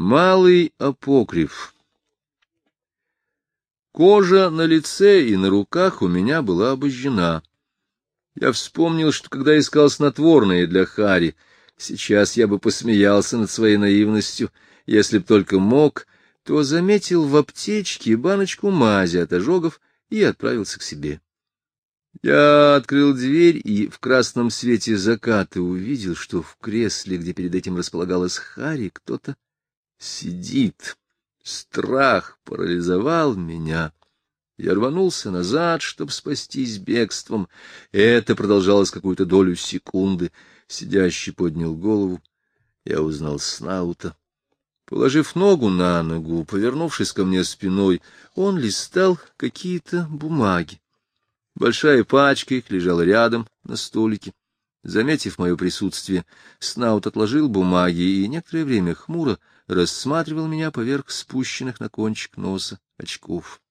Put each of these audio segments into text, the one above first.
Малый апокриф. Кожа на лице и на руках у меня была обожжена. Я вспомнил, что когда искал снотворное для Харри, сейчас я бы посмеялся над своей наивностью, если б только мог, то заметил в аптечке баночку мази от ожогов и отправился к себе. Я открыл дверь и в красном свете заката увидел, что в кресле, где перед этим располагалась Харри, кто-то сидит. Страх парализовал меня. Я рванулся назад, чтобы спастись бегством. Это продолжалось какую-то долю секунды. Сидящий поднял голову. Я узнал Снаута. Положив ногу на ногу, повернувшись ко мне спиной, он листал какие-то бумаги. Большая пачка их лежала рядом на столике. Заметив мое присутствие, Снаут отложил бумаги и некоторое время хмуро рассматривал меня поверх спущенных на кончик носа очков.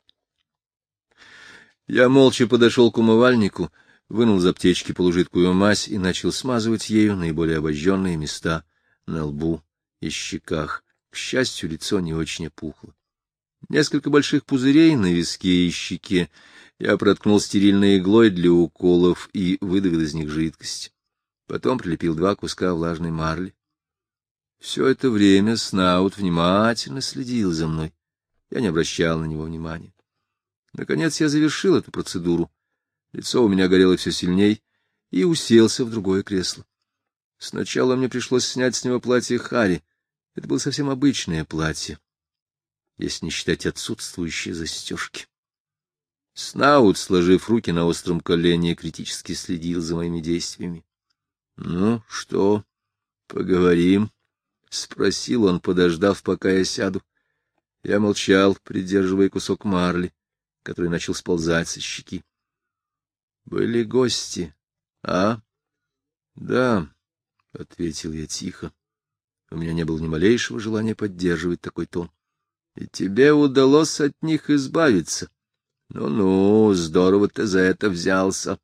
Я молча подошел к умывальнику, вынул из аптечки полужидкую мазь и начал смазывать ею наиболее обожженные места на лбу и щеках. К счастью, лицо не очень опухло. Несколько больших пузырей на виске и щеке я проткнул стерильной иглой для уколов и выдавил из них жидкость. Потом прилепил 2 куска влажной марли. Все это время Снаут внимательно следил за мной. Я не обращал на него внимания. Наконец я завершил эту процедуру. Лицо у меня горело все сильней и уселся в другое кресло. Сначала мне пришлось снять с него платье Харри. Это было совсем обычное платье, если не считать отсутствующие застежки. Снаут, сложив руки на остром колене, критически следил за моими действиями. — Ну, что, поговорим? — спросил он, подождав, пока я сяду. Я молчал, придерживая кусок марли, который начал сползать со щеки. — Были гости, а? — Да, — ответил я тихо. У меня не было ни малейшего желания поддерживать такой тон. — И тебе удалось от них избавиться. Ну-ну, здорово ты за это взялся.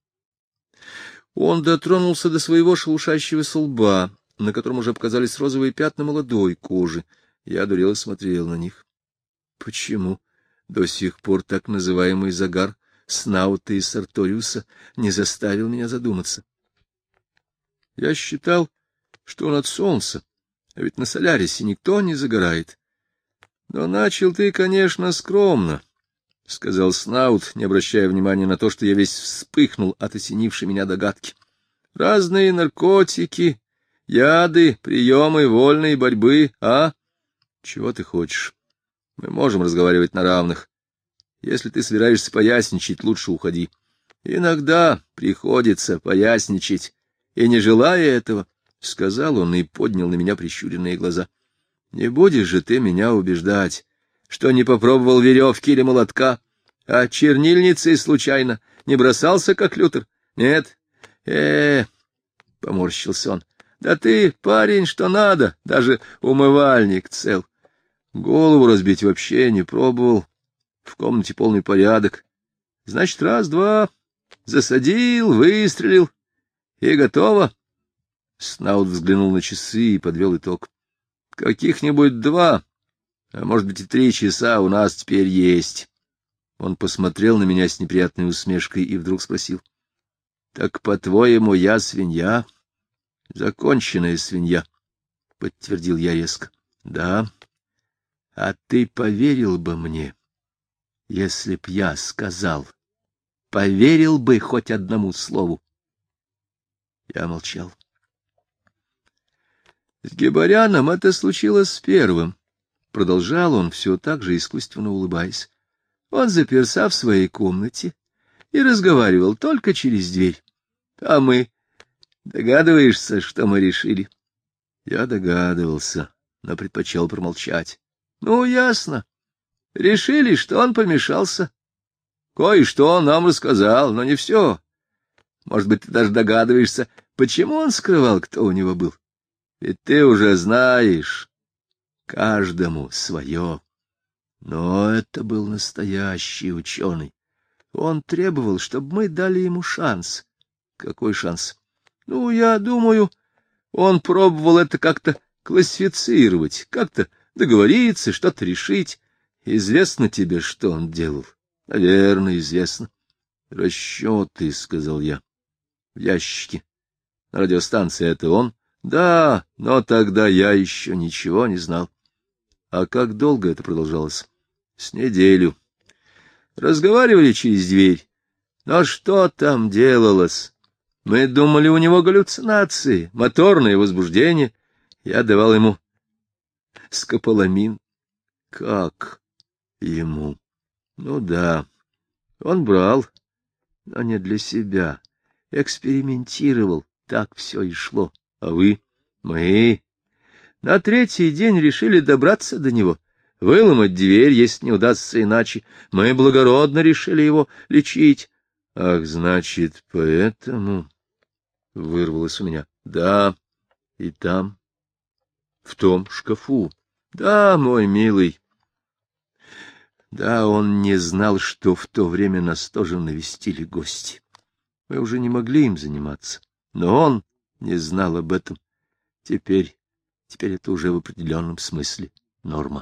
Он дотронулся до своего шелушащегося лба, на котором уже показались розовые пятна молодой кожи. Я одурело смотрел на них. Почему до сих пор так называемый загар Снаута и Сарториуса не заставил меня задуматься? Я считал, что он от солнца, а ведь на Солярисе никто не загорает. Но начал ты, конечно, скромно, — сказал Снаут, не обращая внимания на то, что я весь вспыхнул от осенившей меня догадки. — Разные наркотики, яды, приемы вольной борьбы, а? Чего ты хочешь? Мы можем разговаривать на равных. Если ты собираешься поясничать, лучше уходи. Иногда приходится поясничать, и не желая этого, — сказал он и поднял на меня прищуренные глаза. — Не будешь же ты меня убеждать, что не попробовал веревки или молотка, а чернильницей случайно не бросался, как Лютер? Нет? Поморщился он. Да ты, парень, что надо, даже умывальник цел. Голову разбить вообще не пробовал. В комнате полный порядок. Значит, раз-два, засадил, выстрелил, и готово. Снаут взглянул на часы и подвел итог. Каких-нибудь 2, а может быть и 3 часа у нас теперь есть. Он посмотрел на меня с неприятной усмешкой и вдруг спросил. — Так, по-твоему, я свинья? — Законченная свинья, — подтвердил я резко. — Да. А ты поверил бы мне, если б я сказал? Поверил бы хоть одному слову? Я молчал. С Гебаряном это случилось первым. Продолжал он, все так же искусственно улыбаясь. Он заперся в своей комнате и разговаривал только через дверь. А мы... Догадываешься, что мы решили? Я догадывался, но предпочел промолчать. Ну, ясно. Решили, что он помешался. Кое-что он нам рассказал, но не все. Может быть, ты даже догадываешься, почему он скрывал, кто у него был. Ведь ты уже знаешь, каждому свое. Но это был настоящий ученый. Он требовал, чтобы мы дали ему шанс. Какой шанс? Ну, я думаю, он пробовал это как-то классифицировать, как-то договориться, что-то решить. Известно тебе, что он делал? Наверное, известно. Расчеты, — сказал я. В ящике. На радиостанции это он? Да, но тогда я еще ничего не знал. А как долго это продолжалось? С неделю. Разговаривали через дверь. Но что там делалось? Мы думали, у него галлюцинации, моторное возбуждение. Я давал ему скополамин. Как ему? Ну да, он брал, но не для себя. Экспериментировал, так все и шло. А вы? Мы на третий день решили добраться до него, выломать дверь, если не удастся иначе. Мы благородно решили его лечить. Ах, значит, поэтому... Вырвалось у меня. Да, и там, в том шкафу. Да, мой милый. Да, он не знал, что в то время нас тоже навестили гости. Мы уже не могли им заниматься. Но он не знал об этом. Теперь это уже в определенном смысле норма.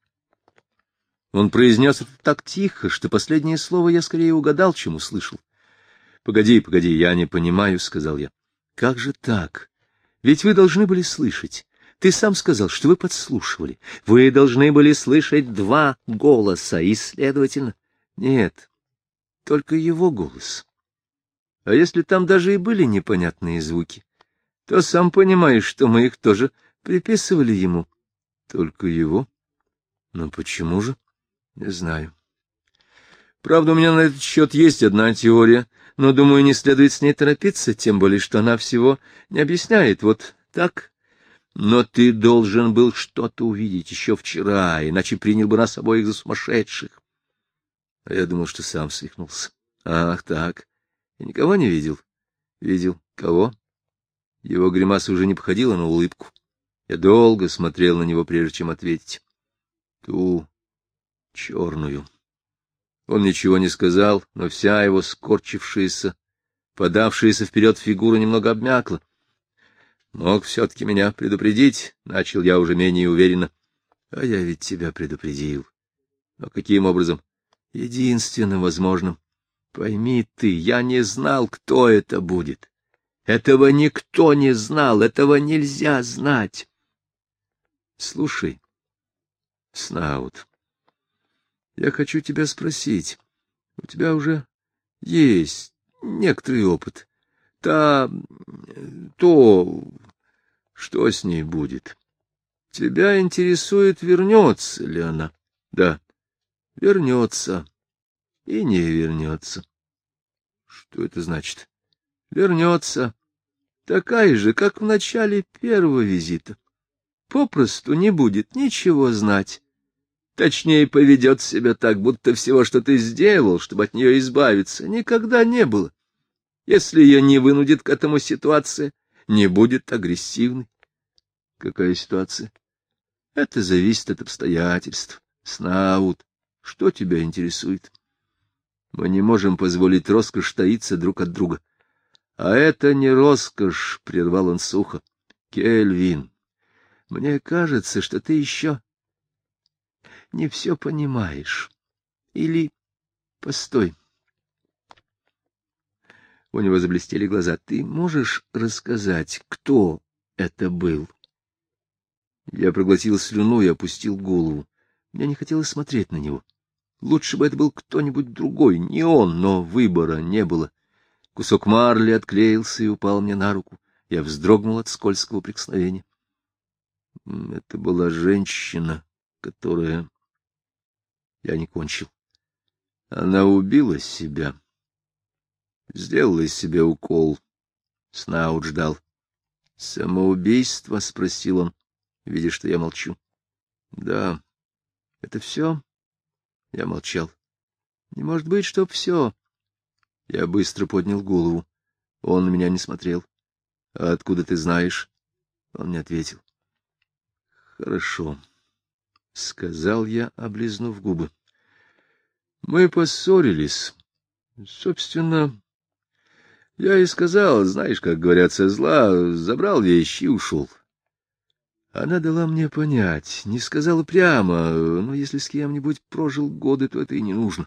Он произнес это так тихо, что последнее слово я скорее угадал, чем услышал. — Погоди, я не понимаю, — сказал я. — Как же так? Ведь вы должны были слышать. Ты сам сказал, что вы подслушивали. Вы должны были слышать 2 голоса, и, следовательно... Нет, только его голос. А если там даже и были непонятные звуки, то сам понимаешь, что мы их тоже приписывали ему. Только его? Но почему же? Не знаю. Правда, у меня на этот счет есть одна теория, но, думаю, не следует с ней торопиться, тем более, что она всего не объясняет. Вот так. Но ты должен был что-то увидеть еще вчера, иначе принял бы нас обоих за сумасшедших. А я думал, что сам свихнулся. Ах, так. Я никого не видел. Видел. Кого? Его гримаса уже не походила на улыбку. Я долго смотрел на него, прежде чем ответить. Ту черную. Он ничего не сказал, но вся его скорчившаяся, подавшаяся вперед фигура немного обмякла. Мог все-таки меня предупредить, — начал я уже менее уверенно. А я ведь тебя предупредил. Но каким образом? Единственным возможным. Пойми ты, я не знал, кто это будет. Этого никто не знал, этого нельзя знать. Слушай, Снаут, я хочу тебя спросить. У тебя уже есть некоторый опыт. То, что с ней будет? Тебя интересует, вернется ли она? Да, вернется и не вернется. Что это значит? Вернется. Такая же, как в начале первого визита. Попросту не будет ничего знать. Точнее, поведет себя так, будто всего, что ты сделал, чтобы от нее избавиться, никогда не было. Если ее не вынудит к этому ситуация, не будет агрессивной. Какая ситуация? Это зависит от обстоятельств. Снаут, что тебя интересует? Мы не можем позволить роскошь таиться друг от друга. А это не роскошь, — прервал он сухо. Кельвин, мне кажется, что ты еще не все понимаешь. Или... Постой. У него заблестели глаза. Ты можешь рассказать, кто это был? Я проглотил слюну и опустил голову. Мне не хотелось смотреть на него. Лучше бы это был кто-нибудь другой, не он, но выбора не было. Кусок марли отклеился и упал мне на руку. Я вздрогнул от скользкого прикосновения. Это была женщина, которая... Я не кончил. Она убила себя. Сделала из себя укол. Снаут ждал. — Самоубийство? — спросил он, видя, что я молчу. — Да. — Это все? Я молчал. — Не может быть, чтоб все. Я быстро поднял голову. Он на меня не смотрел. — А откуда ты знаешь? Он не ответил. — Хорошо, — сказал я, облизнув губы. — Мы поссорились. Собственно, я и сказал, знаешь, как говорят, со зла, забрал вещи и ушел. Она дала мне понять, не сказала прямо, но если с кем-нибудь прожил годы, то это и не нужно.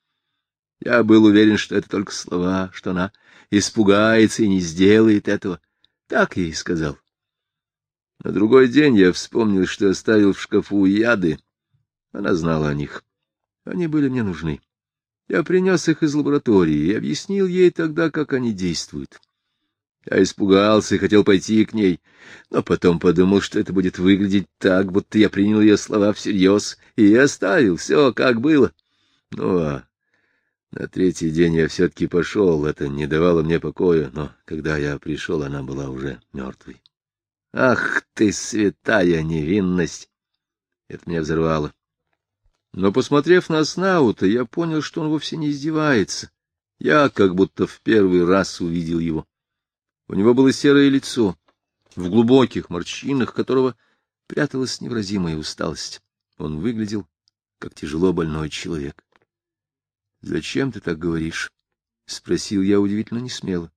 Я был уверен, что это только слова, что она испугается и не сделает этого. Так я и сказал. На другой день я вспомнил, что оставил в шкафу яды. Она знала о них. Они были мне нужны. Я принес их из лаборатории и объяснил ей тогда, как они действуют. Я испугался и хотел пойти к ней, но потом подумал, что это будет выглядеть так, будто я принял ее слова всерьез, и оставил все, как было. Ну, а на третий день я все-таки пошел, это не давало мне покоя, но когда я пришел, она была уже мертвой. Ах ты, святая невинность! Это меня взорвало. Но, посмотрев на Снаута, я понял, что он вовсе не издевается. Я как будто в первый раз увидел его. У него было серое лицо, в глубоких морщинах которого пряталась невыразимая усталость. Он выглядел, как тяжело больной человек. — Зачем ты так говоришь? — спросил я удивительно несмело.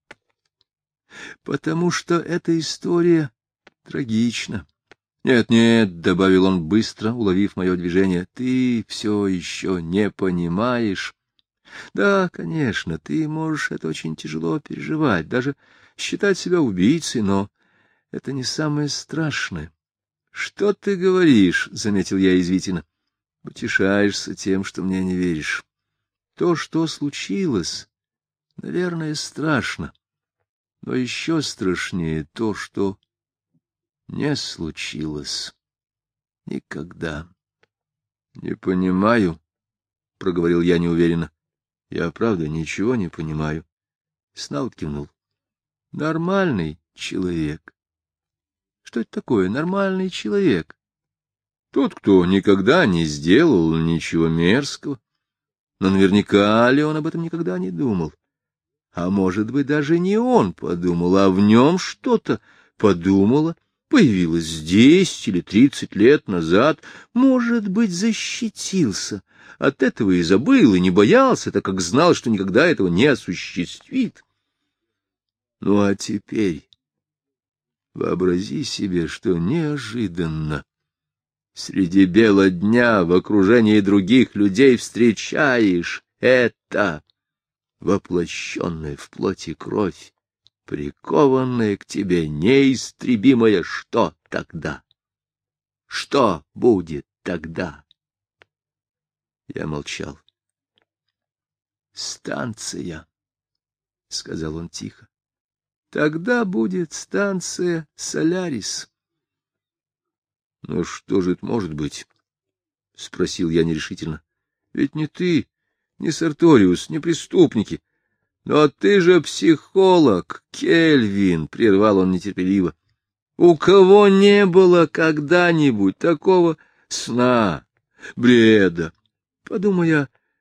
— Потому что эта история трагична. Нет, — добавил он быстро, уловив мое движение, — ты все еще не понимаешь. Да, конечно, ты можешь это очень тяжело переживать, даже считать себя убийцей, но это не самое страшное. — Что ты говоришь? — заметил я язвительно. — Утешаешься тем, что мне не веришь. То, что случилось, наверное, страшно, но еще страшнее то, что не случилось никогда. — Не понимаю, — проговорил я неуверенно. — Я, правда, ничего не понимаю. Снаут кивнул. — Нормальный человек. Что это такое нормальный человек? Тот, кто никогда не сделал ничего мерзкого. Но наверняка ли он об этом никогда не думал? А может быть, даже не он подумал, а в нем что-то подумало, появилось 10 или 30 лет назад, может быть, защитился. От этого и забыл, и не боялся, так как знал, что никогда этого не осуществит. Ну, а теперь вообрази себе, что неожиданно среди бела дня в окружении других людей встречаешь это, воплощенное в плоти кровь, прикованное к тебе неистребимое. Что тогда? Что будет тогда? Я молчал. — Станция, — сказал он тихо. — Тогда будет станция Солярис. — Ну что же это может быть? — спросил я нерешительно. — Ведь не ты, не Сарториус, не преступники. — Но ты же психолог, Кельвин, — прервал он нетерпеливо. — У кого не было когда-нибудь такого сна, бреда? Подумай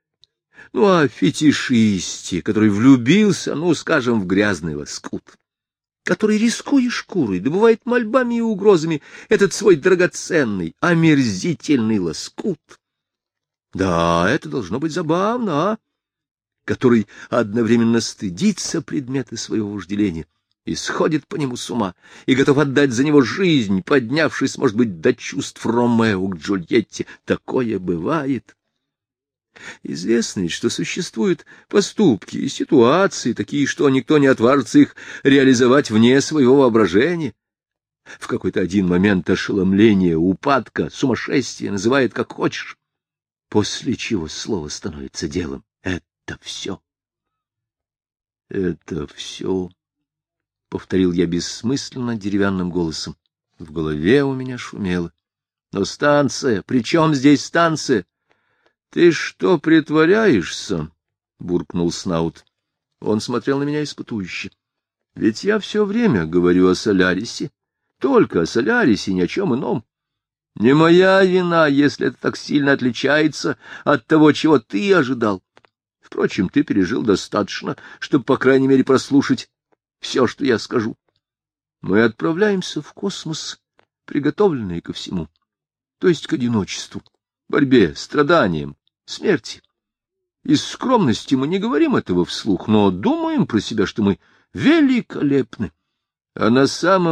о фетишисте, который влюбился, скажем, в грязный лоскут, который, рискуя шкурой, добывает мольбами и угрозами этот свой драгоценный, омерзительный лоскут. Да, это должно быть забавно, а? Который одновременно стыдится предмета своего вожделения и сходит по нему с ума, и готов отдать за него жизнь, поднявшись, может быть, до чувств Ромео к Джульетте. Такое бывает. Известно ведь, что существуют поступки и ситуации такие, что никто не отважится их реализовать вне своего воображения. В какой-то один момент ошеломления, упадка, сумасшествия, называй это как хочешь, после чего слово становится делом. Это все. — Это все, — повторил я бессмысленно деревянным голосом. В голове у меня шумело. — Но станция, при чем здесь станция? — Ты что, притворяешься? — буркнул Снаут. Он смотрел на меня испытующе. — Ведь я все время говорю о Солярисе, только о Солярисе, ни о чем ином. Не моя вина, если это так сильно отличается от того, чего ты ожидал. Впрочем, ты пережил достаточно, чтобы, по крайней мере, прослушать все, что я скажу. Мы отправляемся в космос, приготовленные ко всему, то есть к одиночеству, борьбе, страданиям, смерти. Из скромности мы не говорим этого вслух, но думаем про себя, что мы великолепны. А на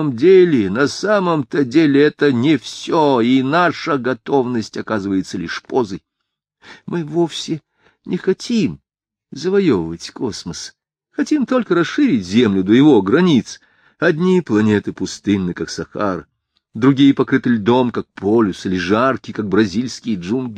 самом-то деле это не все, и наша готовность оказывается лишь позой. Мы вовсе не хотим завоевывать космос. Хотим только расширить Землю до его границ. Одни планеты пустынны, как Сахара, другие покрыты льдом, как полюс, или жаркие, как бразильские джунгли.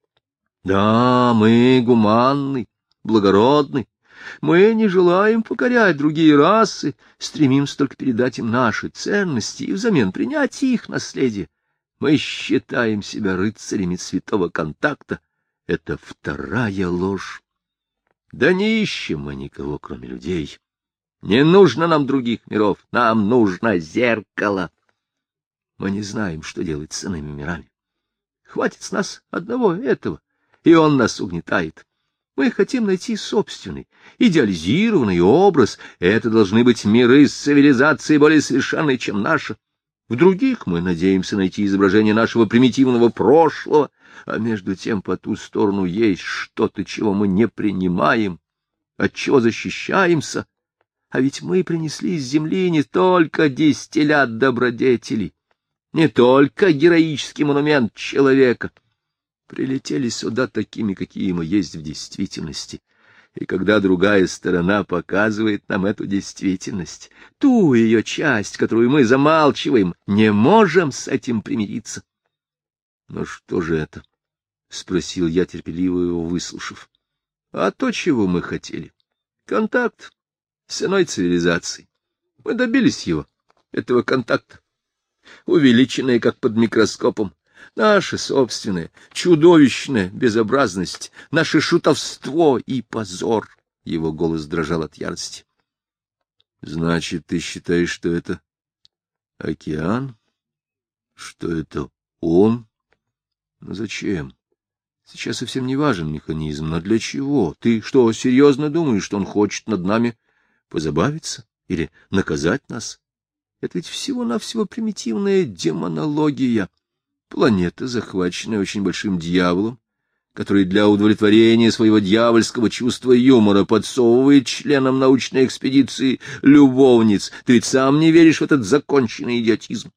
Да, мы гуманны, благородны. Мы не желаем покорять другие расы, стремимся только передать им наши ценности и взамен принять их наследие. Мы считаем себя рыцарями святого контакта. Это вторая ложь. Да не ищем мы никого, кроме людей. Не нужно нам других миров, нам нужно зеркало. Мы не знаем, что делать с иными мирами. Хватит с нас одного этого, и он нас угнетает. Мы хотим найти собственный, идеализированный образ. Это должны быть миры с цивилизацией более совершенной, чем наша. В других мы надеемся найти изображение нашего примитивного прошлого, а между тем по ту сторону есть что-то, чего мы не принимаем, от чего защищаемся. А ведь мы принесли с земли не только дистиллят добродетелей, не только героический монумент человека. Прилетели сюда такими, какие мы есть в действительности. И когда другая сторона показывает нам эту действительность, ту ее часть, которую мы замалчиваем, не можем с этим примириться. — Ну что же это? — спросил я, терпеливо его выслушав. — А то, чего мы хотели. Контакт с иной цивилизацией. Мы добились его, этого контакта. Увеличенные, как под микроскопом, наша собственная чудовищная безобразность, наше шутовство и позор. Его голос дрожал от ярости. — Значит, ты считаешь, что это океан? Что это он? Но зачем? Сейчас совсем не важен механизм, но для чего? Ты что, серьезно думаешь, что он хочет над нами позабавиться или наказать нас? Это ведь всего-навсего примитивная демонология. Планета, захваченная очень большим дьяволом, который для удовлетворения своего дьявольского чувства юмора подсовывает членам научной экспедиции любовниц. Ты ведь сам не веришь в этот законченный идиотизм.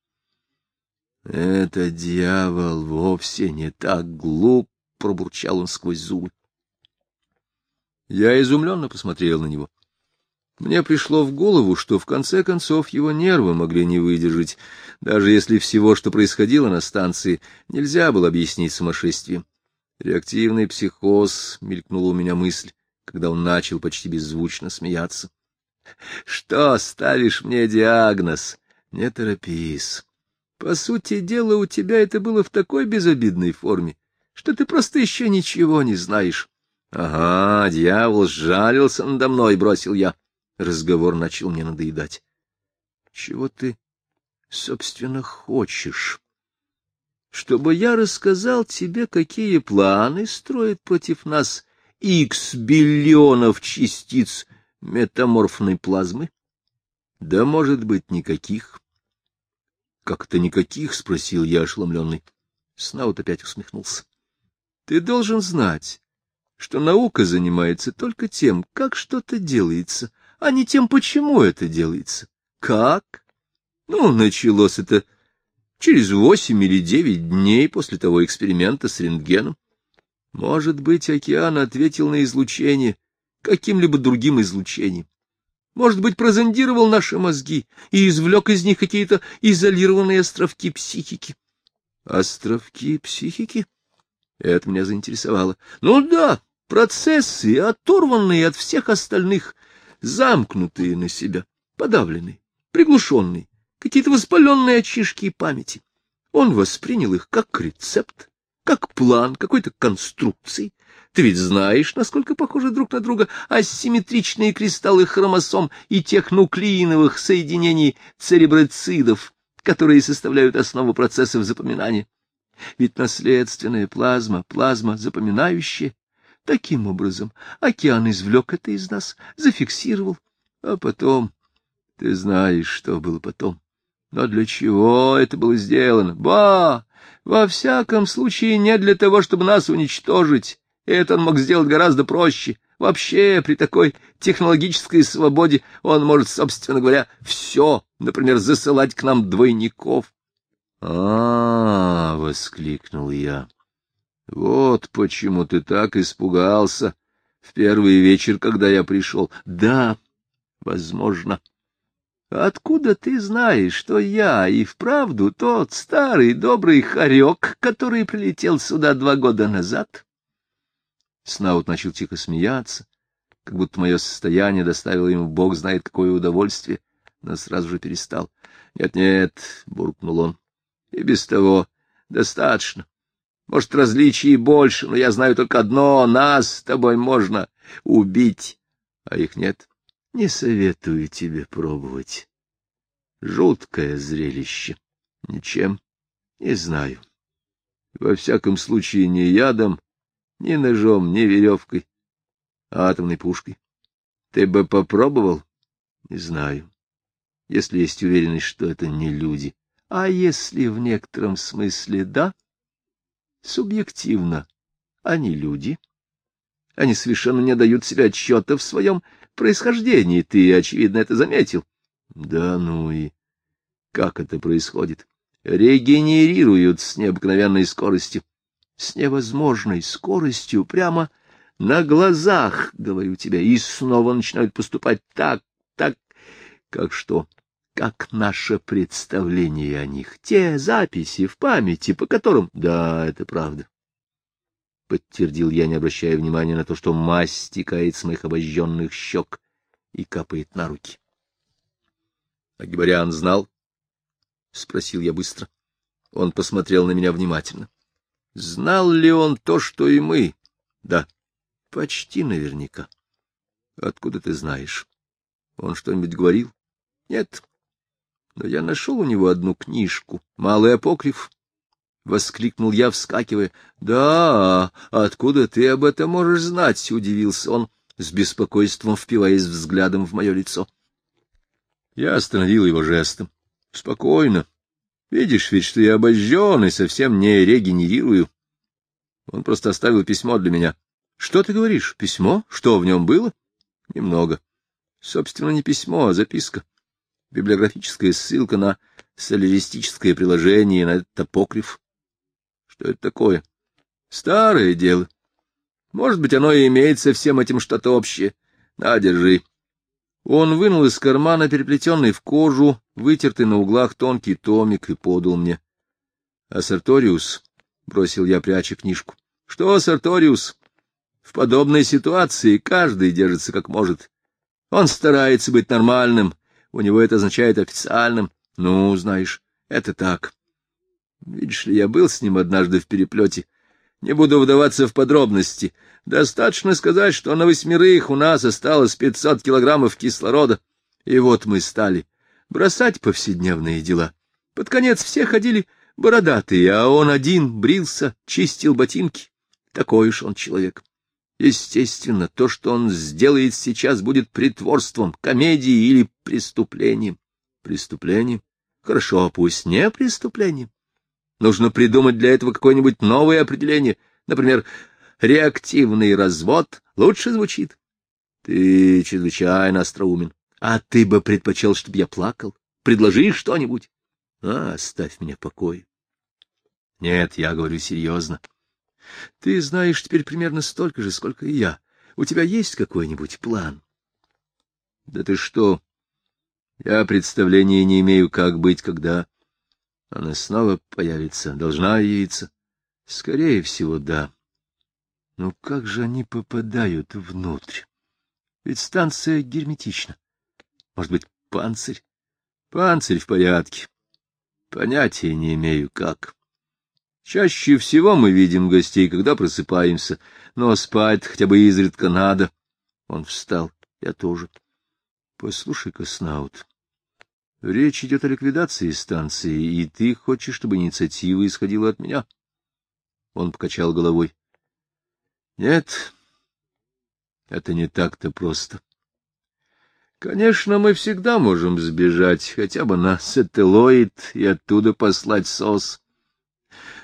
Это дьявол вовсе не так глуп, — пробурчал он сквозь зубы. Я изумленно посмотрел на него. Мне пришло в голову, что в конце концов его нервы могли не выдержать, даже если всего, что происходило на станции, нельзя было объяснить сумасшествием. Реактивный психоз, — мелькнула у меня мысль, когда он начал почти беззвучно смеяться. — Что, ставишь мне диагноз? Не торопись. По сути дела, у тебя это было в такой безобидной форме, что ты просто еще ничего не знаешь. — Ага, дьявол сжалился надо мной, — бросил я. Разговор начал мне надоедать. — Чего ты, собственно, хочешь? Чтобы я рассказал тебе, какие планы строят против нас икс биллионов частиц метаморфной плазмы? Да, может быть, никаких. — Как это никаких? — спросил я, ошеломленный. Снаут опять усмехнулся. — Ты должен знать, что наука занимается только тем, как что-то делается, а не тем, почему это делается. Как? Ну, началось это через 8 или 9 дней после того эксперимента с рентгеном. Может быть, океан ответил на излучение каким-либо другим излучением. Может быть, прозондировал наши мозги и извлек из них какие-то изолированные островки психики. Островки психики? Это меня заинтересовало. Ну да, процессы, оторванные от всех остальных, замкнутые на себя, подавленные, приглушенные, какие-то воспаленные очишки памяти. Он воспринял их как рецепт, как план какой-то конструкции. Ты ведь знаешь, насколько похожи друг на друга асимметричные кристаллы хромосом и тех нуклеиновых соединений цереброцидов, которые составляют основу процессов запоминания. Ведь наследственная плазма, плазма запоминающая. Таким образом, океан извлек это из нас, зафиксировал. А потом, ты знаешь, что было потом. Но для чего это было сделано? Во всяком случае, не для того, чтобы нас уничтожить. Это он мог сделать гораздо проще. Вообще, при такой технологической свободе он может, собственно говоря, все, например, засылать к нам двойников. Воскликнул я. Вот почему ты так испугался в первый вечер, когда я пришел. Да, возможно. Откуда ты знаешь, что я и вправду тот старый добрый хорек, который прилетел сюда 2 года назад? Снаут начал тихо смеяться, как будто мое состояние доставило ему бог знает какое удовольствие, но сразу же перестал. «Нет-нет», — буркнул он, — «и без того достаточно. Может, различий больше, но я знаю только одно — нас с тобой можно убить, а их нет. Не советую тебе пробовать. Жуткое зрелище. Ничем не знаю. Во всяком случае, ни ядом, ни ножом, ни веревкой, а атомной пушкой. Ты бы попробовал? Не знаю. Если есть уверенность, что это не люди. А если в некотором смысле да? Субъективно. Они люди. Они совершенно не дают себе отчета в своем происхождении. Ты, очевидно, это заметил. Да ну и как это происходит? Регенерируют с необыкновенной скоростью. С невозможной скоростью прямо на глазах, говорю тебе, и снова начинают поступать так, как что? Как наше представление о них, те записи в памяти, по которым... Да, это правда. Подтвердил я, не обращая внимания на то, что мазь стекает с моих обожженных щек и капает на руки. — А Гибарян знал? — спросил я быстро. Он посмотрел на меня внимательно. — Знал ли он то, что и мы? — Да. — Почти наверняка. — Откуда ты знаешь? Он что-нибудь говорил? — Нет. Но я нашел у него одну книжку, «Малый апокриф». — воскликнул я, вскакивая. — Да, откуда ты об этом можешь знать? — удивился он, с беспокойством впиваясь взглядом в мое лицо. Я остановил его жестом. — Спокойно. Видишь ведь, что я обожжен и совсем не регенерирую. Он просто оставил письмо для меня. — Что ты говоришь? Письмо? Что в нем было? — Немного. Собственно, не письмо, а записка. Библиографическая ссылка на соляристическое приложение, на этот апокриф. Что это такое? Старое дело. Может быть, оно и имеет со всем этим что-то общее. На, держи. Он вынул из кармана переплетенный в кожу, вытертый на углах тонкий томик и подал мне. — А Сарториус? — бросил я, пряча книжку. — Что Сарториус? В подобной ситуации каждый держится как может. Он старается быть нормальным. У него это означает официальным. Ну, знаешь, это так. Видишь ли, я был с ним однажды в переплете. Не буду вдаваться в подробности. Достаточно сказать, что на 8 у нас осталось 500 килограммов кислорода. И вот мы стали бросать повседневные дела. Под конец все ходили бородатые, а он один брился, чистил ботинки. Такой уж он человек. Естественно, то, что он сделает сейчас, будет притворством, комедией или преступлением. Преступлением? Хорошо, пусть не преступлением. Нужно придумать для этого какое-нибудь новое определение. Например, реактивный развод лучше звучит. Ты чрезвычайно остроумен. А ты бы предпочел, чтобы я плакал? Предложи что-нибудь. Оставь меня в покое. Нет, я говорю серьезно. Ты знаешь теперь примерно столько же, сколько и я. У тебя есть какой-нибудь план? Да ты что? Я представления не имею, как быть, когда она снова появится. Должна явиться? Скорее всего, да. Но как же они попадают внутрь? Ведь станция герметична. Может быть, панцирь? Панцирь в порядке. Понятия не имею, как. Чаще всего мы видим гостей, когда просыпаемся, но спать хотя бы изредка надо. Он встал, я тоже. Послушай-ка, Снаут, речь идет о ликвидации станции, и ты хочешь, чтобы инициатива исходила от меня? Он покачал головой. Нет, это не так-то просто. Конечно, мы всегда можем сбежать, хотя бы на сателлоид, и оттуда послать СОС.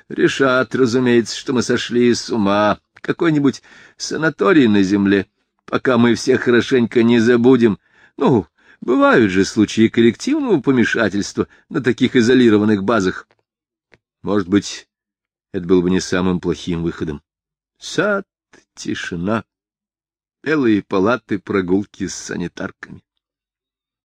Решат, разумеется, что мы сошли с ума. Какой-нибудь санаторий на земле. пока мы все хорошенько не забудем. Ну, бывают же случаи коллективного помешательства на таких изолированных базах. Может быть, это было бы не самым плохим выходом. Сад, тишина, белые палаты, прогулки с санитарками.